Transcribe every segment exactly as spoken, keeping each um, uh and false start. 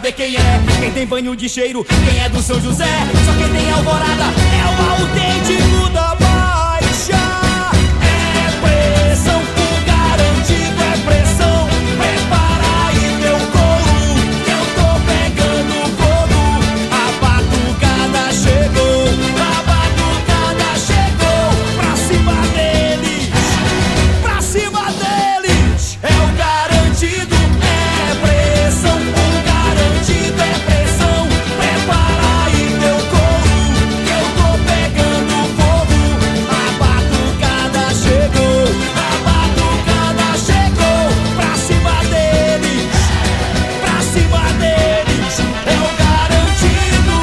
saber quem é. Quem tem banho de cheiro, quem é do São José. Só quem tem alvorada é o autêntico da Baixa. É pressão por garantido, é pressão. Prepara aí teu couro, que eu tô pegando fogo. A batucada chegou, a batucada chegou. Pra cima deles, pra cima deles. É o garantido, é pressão. O garantido é pressão. Prepara aí teu couro, que eu tô pegando fogo. A batucada chegou, a batucada chegou. Pra cima deles, pra cima deles. É o garantido.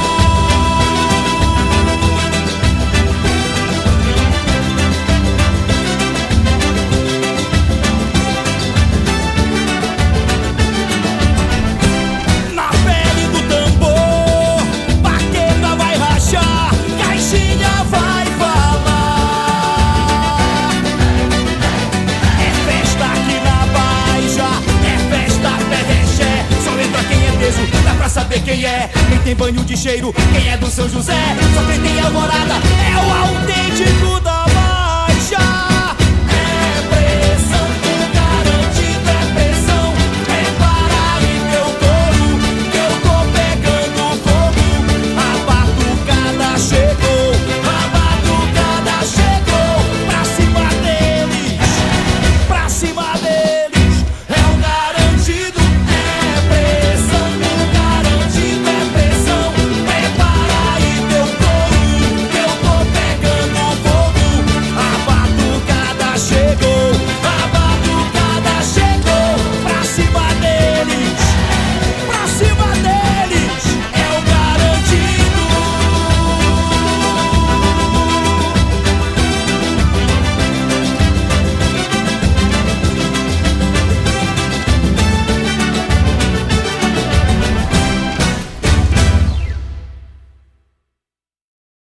Na pele do tambor, baqueta vai rachar, caixinha vai falar. É festa aqui na Baixa, é festa perrexé. Só entra quem é peso, dá pra saber quem é. Quem tem banho de cheiro, quem é do São José. Só